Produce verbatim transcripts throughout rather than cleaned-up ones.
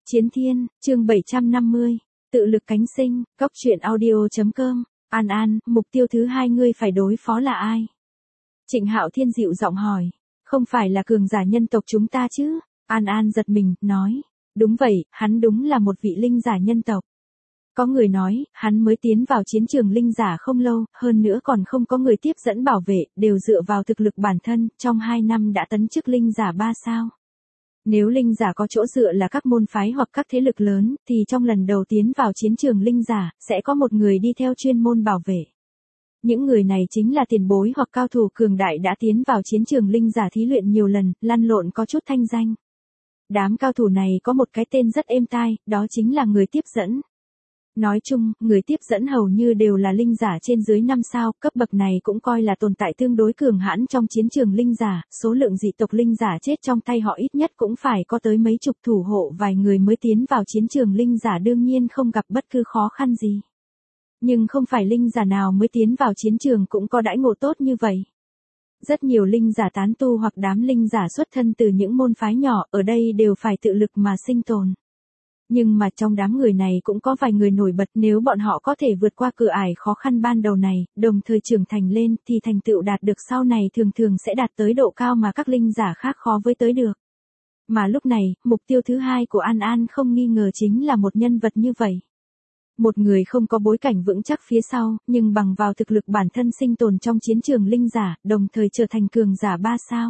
Chiến Thiên, chương bảy trăm năm mươi, tự lực cánh sinh, góc truyện audio.com, An An, mục tiêu thứ hai ngươi phải đối phó là ai? Trịnh Hạo Thiên dịu giọng hỏi, không phải là cường giả nhân tộc chúng ta chứ? An An giật mình, nói, đúng vậy, hắn đúng là một vị linh giả nhân tộc. Có người nói, hắn mới tiến vào chiến trường linh giả không lâu, hơn nữa còn không có người tiếp dẫn bảo vệ, đều dựa vào thực lực bản thân, trong hai năm đã tấn chức linh giả ba sao. Nếu linh giả có chỗ dựa là các môn phái hoặc các thế lực lớn, thì trong lần đầu tiến vào chiến trường linh giả, sẽ có một người đi theo chuyên môn bảo vệ. Những người này chính là tiền bối hoặc cao thủ cường đại đã tiến vào chiến trường linh giả thí luyện nhiều lần, lăn lộn có chút thanh danh. Đám cao thủ này có một cái tên rất êm tai, đó chính là người tiếp dẫn. Nói chung, người tiếp dẫn hầu như đều là linh giả trên dưới năm sao, cấp bậc này cũng coi là tồn tại tương đối cường hãn trong chiến trường linh giả, số lượng dị tộc linh giả chết trong tay họ ít nhất cũng phải có tới mấy chục thủ hộ vài người mới tiến vào chiến trường linh giả đương nhiên không gặp bất cứ khó khăn gì. Nhưng không phải linh giả nào mới tiến vào chiến trường cũng có đãi ngộ tốt như vậy. Rất nhiều linh giả tán tu hoặc đám linh giả xuất thân từ những môn phái nhỏ ở đây đều phải tự lực mà sinh tồn. Nhưng mà trong đám người này cũng có vài người nổi bật, nếu bọn họ có thể vượt qua cửa ải khó khăn ban đầu này, đồng thời trưởng thành lên thì thành tựu đạt được sau này thường thường sẽ đạt tới độ cao mà các linh giả khác khó với tới được. Mà lúc này, mục tiêu thứ hai của An An không nghi ngờ chính là một nhân vật như vậy. Một người không có bối cảnh vững chắc phía sau, nhưng bằng vào thực lực bản thân sinh tồn trong chiến trường linh giả, đồng thời trở thành cường giả ba sao.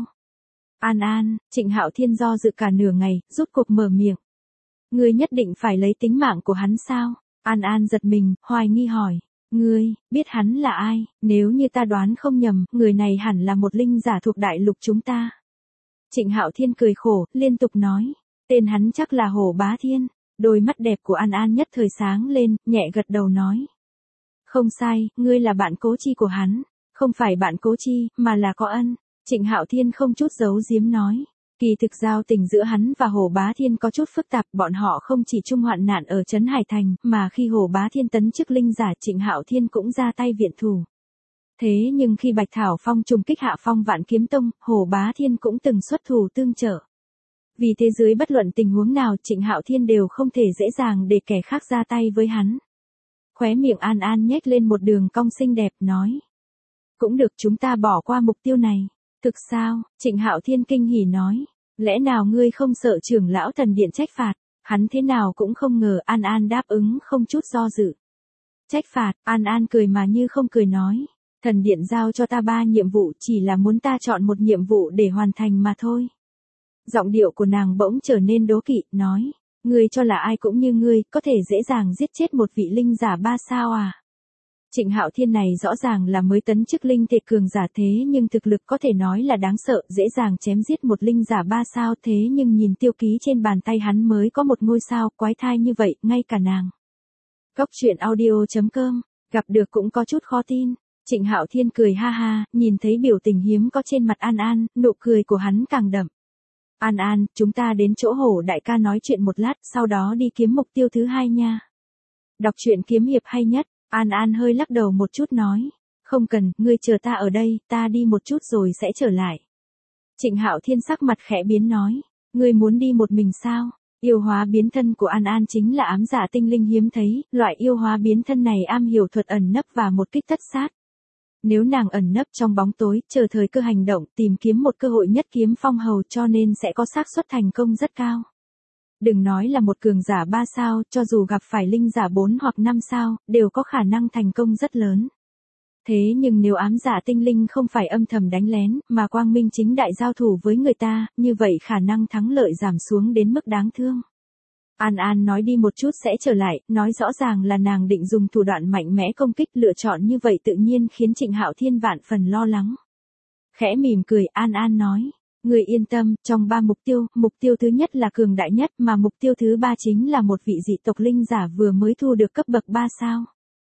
An An, Trịnh Hạo Thiên do dự cả nửa ngày, rốt cuộc mở miệng. Ngươi nhất định phải lấy tính mạng của hắn sao? An An giật mình, hoài nghi hỏi. Ngươi, biết hắn là ai? Nếu như ta đoán không nhầm, người này hẳn là một linh giả thuộc đại lục chúng ta. Trịnh Hạo Thiên cười khổ, liên tục nói. Tên hắn chắc là Hổ Bá Thiên. Đôi mắt đẹp của An An nhất thời sáng lên, nhẹ gật đầu nói. Không sai, ngươi là bạn cố chi của hắn. Không phải bạn cố chi, mà là có ân. Trịnh Hạo Thiên không chút giấu giếm nói. Kỳ thực giao tình giữa hắn và Hổ Bá Thiên có chút phức tạp, bọn họ không chỉ chung hoạn nạn ở Trấn Hải Thành, mà khi Hổ Bá Thiên tấn chức linh giả Trịnh Hạo Thiên cũng ra tay viện thủ. Thế nhưng khi Bạch Thảo Phong trùng kích Hạ Phong Vạn Kiếm Tông, Hổ Bá Thiên cũng từng xuất thủ tương trợ. Vì thế dưới bất luận tình huống nào Trịnh Hạo Thiên đều không thể dễ dàng để kẻ khác ra tay với hắn. Khóe miệng An An nhếch lên một đường cong xinh đẹp nói. Cũng được, chúng ta bỏ qua mục tiêu này. Thực sao? Trịnh Hạo Thiên kinh hỉ nói. Lẽ nào ngươi không sợ trưởng lão thần điện trách phạt? Hắn thế nào cũng không ngờ An An đáp ứng không chút do dự. Trách phạt? An An cười mà như không cười nói. Thần điện giao cho ta ba nhiệm vụ chỉ là muốn ta chọn một nhiệm vụ để hoàn thành mà thôi. Giọng điệu của nàng bỗng trở nên đố kỵ, nói. Ngươi cho là ai cũng như ngươi, có thể dễ dàng giết chết một vị linh giả ba sao à? Trịnh Hạo Thiên này rõ ràng là mới tấn chức linh thể cường giả thế nhưng thực lực có thể nói là đáng sợ, dễ dàng chém giết một linh giả ba sao thế nhưng nhìn tiêu ký trên bàn tay hắn mới có một ngôi sao, quái thai như vậy, ngay cả nàng. Góc truyện audio.com, gặp được cũng có chút khó tin. Trịnh Hạo Thiên cười ha ha, nhìn thấy biểu tình hiếm có trên mặt An An, nụ cười của hắn càng đậm. An An, chúng ta đến chỗ Hổ đại ca nói chuyện một lát, sau đó đi kiếm mục tiêu thứ hai nha. Đọc truyện kiếm hiệp hay nhất. An An hơi lắc đầu một chút nói. Không cần, ngươi chờ ta ở đây, ta đi một chút rồi sẽ trở lại. Trịnh Hạo Thiên sắc mặt khẽ biến nói. Ngươi muốn đi một mình sao? Yêu hóa biến thân của An An chính là ám giả tinh linh hiếm thấy, loại yêu hóa biến thân này am hiểu thuật ẩn nấp và một kích tất sát. Nếu nàng ẩn nấp trong bóng tối, chờ thời cơ hành động, tìm kiếm một cơ hội nhất kiếm phong hầu cho nên sẽ có xác suất thành công rất cao. Đừng nói là một cường giả ba sao, cho dù gặp phải linh giả bốn hoặc năm sao, đều có khả năng thành công rất lớn. Thế nhưng nếu ám giả tinh linh không phải âm thầm đánh lén, mà quang minh chính đại giao thủ với người ta, như vậy khả năng thắng lợi giảm xuống đến mức đáng thương. An An nói đi một chút sẽ trở lại, nói rõ ràng là nàng định dùng thủ đoạn mạnh mẽ công kích, lựa chọn như vậy tự nhiên khiến Trịnh Hạo Thiên vạn phần lo lắng. Khẽ mỉm cười, An An nói. Người yên tâm, trong ba mục tiêu, mục tiêu thứ nhất là cường đại nhất mà mục tiêu thứ ba chính là một vị dị tộc linh giả vừa mới thu được cấp bậc ba sao.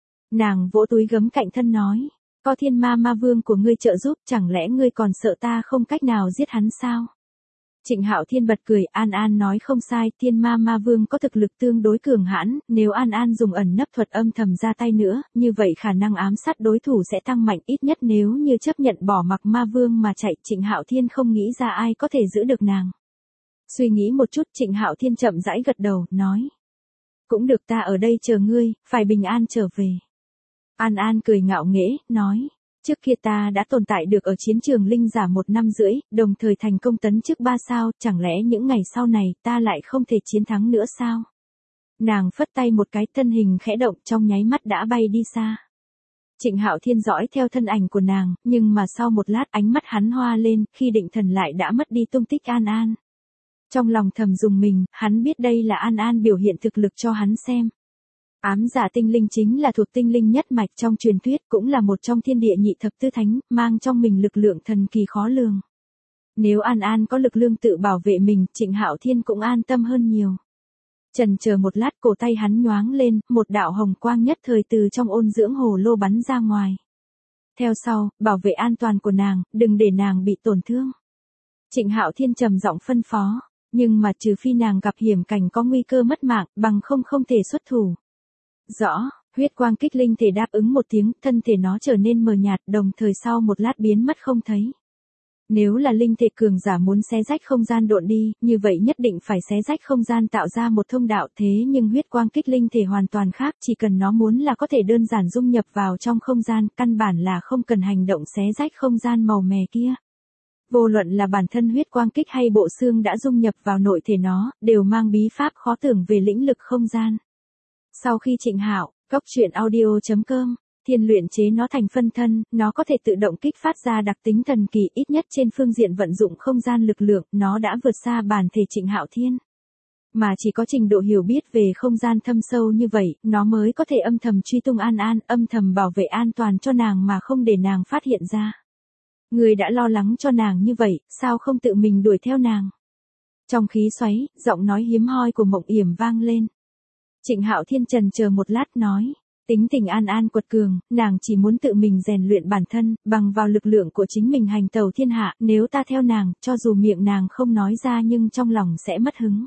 Nàng vỗ túi gấm cạnh thân nói, có thiên ma ma vương của ngươi trợ giúp, chẳng lẽ ngươi còn sợ ta không cách nào giết hắn sao? Trịnh Hạo Thiên bật cười, An An nói không sai, thiên ma ma vương có thực lực tương đối cường hãn, nếu An An dùng ẩn nấp thuật âm thầm ra tay nữa, như vậy khả năng ám sát đối thủ sẽ tăng mạnh, ít nhất nếu như chấp nhận bỏ mặc ma vương mà chạy, Trịnh Hạo Thiên không nghĩ ra ai có thể giữ được nàng. Suy nghĩ một chút, Trịnh Hạo Thiên chậm rãi gật đầu, nói. Cũng được, ta ở đây chờ ngươi, phải bình an trở về. An An cười ngạo nghễ, nói. Trước kia ta đã tồn tại được ở chiến trường linh giả một năm rưỡi, đồng thời thành công tấn chức ba sao, chẳng lẽ những ngày sau này ta lại không thể chiến thắng nữa sao? Nàng phất tay một cái, thân hình khẽ động, trong nháy mắt đã bay đi xa. Trịnh Hạo Thiên dõi theo thân ảnh của nàng, nhưng mà sau một lát ánh mắt hắn hoa lên, khi định thần lại đã mất đi tung tích An An. Trong lòng thầm rùng mình, hắn biết đây là An An biểu hiện thực lực cho hắn xem. Ám giả tinh linh chính là thuộc tinh linh nhất mạch trong truyền thuyết, cũng là một trong thiên địa nhị thập tứ thánh, mang trong mình lực lượng thần kỳ khó lường. Nếu An An có lực lượng tự bảo vệ mình, Trịnh Hạo Thiên cũng an tâm hơn nhiều. Chần chờ một lát, cổ tay hắn nhoáng lên, một đạo hồng quang nhất thời từ trong ôn dưỡng hồ lô bắn ra ngoài. Theo sau, bảo vệ an toàn của nàng, đừng để nàng bị tổn thương. Trịnh Hạo Thiên trầm giọng phân phó, nhưng mà trừ phi nàng gặp hiểm cảnh có nguy cơ mất mạng, bằng không không thể xuất thủ. Rõ, huyết quang kích linh thể đáp ứng một tiếng, thân thể nó trở nên mờ nhạt, đồng thời sau một lát biến mất không thấy. Nếu là linh thể cường giả muốn xé rách không gian độn đi, như vậy nhất định phải xé rách không gian tạo ra một thông đạo, thế nhưng huyết quang kích linh thể hoàn toàn khác, chỉ cần nó muốn là có thể đơn giản dung nhập vào trong không gian, căn bản là không cần hành động xé rách không gian màu mè kia. Vô luận là bản thân huyết quang kích hay bộ xương đã dung nhập vào nội thể nó, đều mang bí pháp khó tưởng về lĩnh lực không gian. Sau khi Trịnh Hạo, góc truyện audio chấm com, Thiên luyện chế nó thành phân thân, nó có thể tự động kích phát ra đặc tính thần kỳ, ít nhất trên phương diện vận dụng không gian lực lượng, nó đã vượt xa bản thể Trịnh Hạo Thiên. Mà chỉ có trình độ hiểu biết về không gian thâm sâu như vậy, nó mới có thể âm thầm truy tung An An, âm thầm bảo vệ an toàn cho nàng mà không để nàng phát hiện ra. Người đã lo lắng cho nàng như vậy, sao không tự mình đuổi theo nàng? Trong khí xoáy, giọng nói hiếm hoi của Mộng Yểm vang lên. Trịnh Hạo Thiên trần chờ một lát nói, tính tình An An quật cường, nàng chỉ muốn tự mình rèn luyện bản thân, bằng vào lực lượng của chính mình hành tẩu thiên hạ, nếu ta theo nàng, cho dù miệng nàng không nói ra nhưng trong lòng sẽ mất hứng.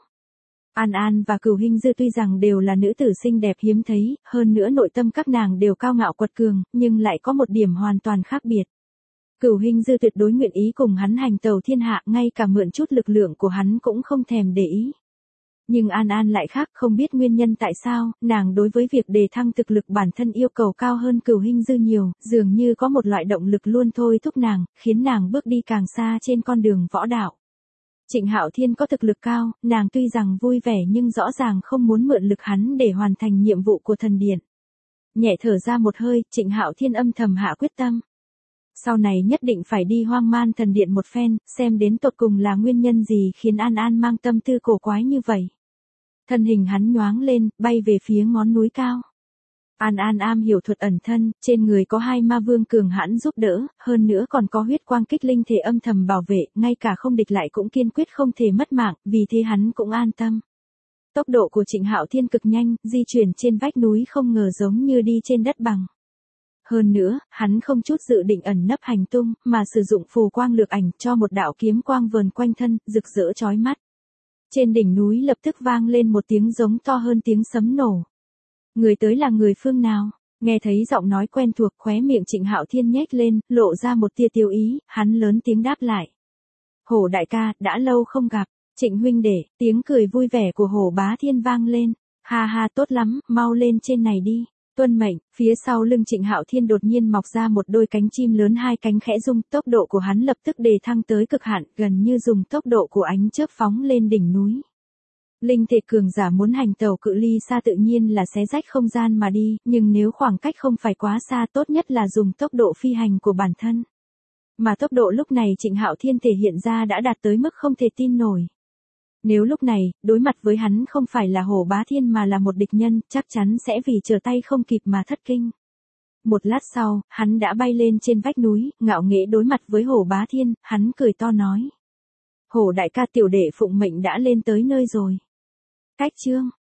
An An và Cửu Hinh Dư tuy rằng đều là nữ tử xinh đẹp hiếm thấy, hơn nữa nội tâm các nàng đều cao ngạo quật cường, nhưng lại có một điểm hoàn toàn khác biệt. Cửu Hinh Dư tuyệt đối nguyện ý cùng hắn hành tẩu thiên hạ, ngay cả mượn chút lực lượng của hắn cũng không thèm để ý. Nhưng An An lại khác, không biết nguyên nhân tại sao, nàng đối với việc đề thăng thực lực bản thân yêu cầu cao hơn Cửu Hinh Dư nhiều, dường như có một loại động lực luôn thôi thúc nàng, khiến nàng bước đi càng xa trên con đường võ đạo. Trịnh Hạo Thiên có thực lực cao, nàng tuy rằng vui vẻ nhưng rõ ràng không muốn mượn lực hắn để hoàn thành nhiệm vụ của thần điện. Nhẹ thở ra một hơi, Trịnh Hạo Thiên âm thầm hạ quyết tâm. Sau này nhất định phải đi Hoang Man thần điện một phen, xem đến tột cùng là nguyên nhân gì khiến An An mang tâm tư cổ quái như vậy. Thân hình hắn nhoáng lên, bay về phía ngón núi cao. An An am hiểu thuật ẩn thân, trên người có hai ma vương cường hãn giúp đỡ, hơn nữa còn có huyết quang kích linh thể âm thầm bảo vệ, ngay cả không địch lại cũng kiên quyết không thể mất mạng, vì thế hắn cũng an tâm. Tốc độ của Trịnh Hạo Thiên cực nhanh, di chuyển trên vách núi không ngờ giống như đi trên đất bằng. Hơn nữa, hắn không chút dự định ẩn nấp hành tung, mà sử dụng phù quang lược ảnh cho một đạo kiếm quang vờn quanh thân, rực rỡ chói mắt. Trên đỉnh núi lập tức vang lên một tiếng giống to hơn tiếng sấm nổ. Người tới là người phương nào? Nghe thấy giọng nói quen thuộc, khóe miệng Trịnh Hạo Thiên nhếch lên, lộ ra một tia tiêu ý, hắn lớn tiếng đáp lại. Hổ đại ca, đã lâu không gặp. Trịnh huynh đệ, tiếng cười vui vẻ của Hổ Bá Thiên vang lên. Ha ha, tốt lắm, mau lên trên này đi. Tuân mệnh, phía sau lưng Trịnh Hạo Thiên đột nhiên mọc ra một đôi cánh chim lớn, hai cánh khẽ rung, tốc độ của hắn lập tức đề thăng tới cực hạn, gần như dùng tốc độ của ánh chớp phóng lên đỉnh núi. Linh thể cường giả muốn hành tẩu cự ly xa tự nhiên là xé rách không gian mà đi, nhưng nếu khoảng cách không phải quá xa, tốt nhất là dùng tốc độ phi hành của bản thân. Mà tốc độ lúc này Trịnh Hạo Thiên thể hiện ra đã đạt tới mức không thể tin nổi. Nếu lúc này, đối mặt với hắn không phải là Hổ Bá Thiên mà là một địch nhân, chắc chắn sẽ vì trở tay không kịp mà thất kinh. Một lát sau, hắn đã bay lên trên vách núi, ngạo nghễ đối mặt với Hổ Bá Thiên, hắn cười to nói. Hổ đại ca, tiểu đệ phụng mệnh đã lên tới nơi rồi. Cách chương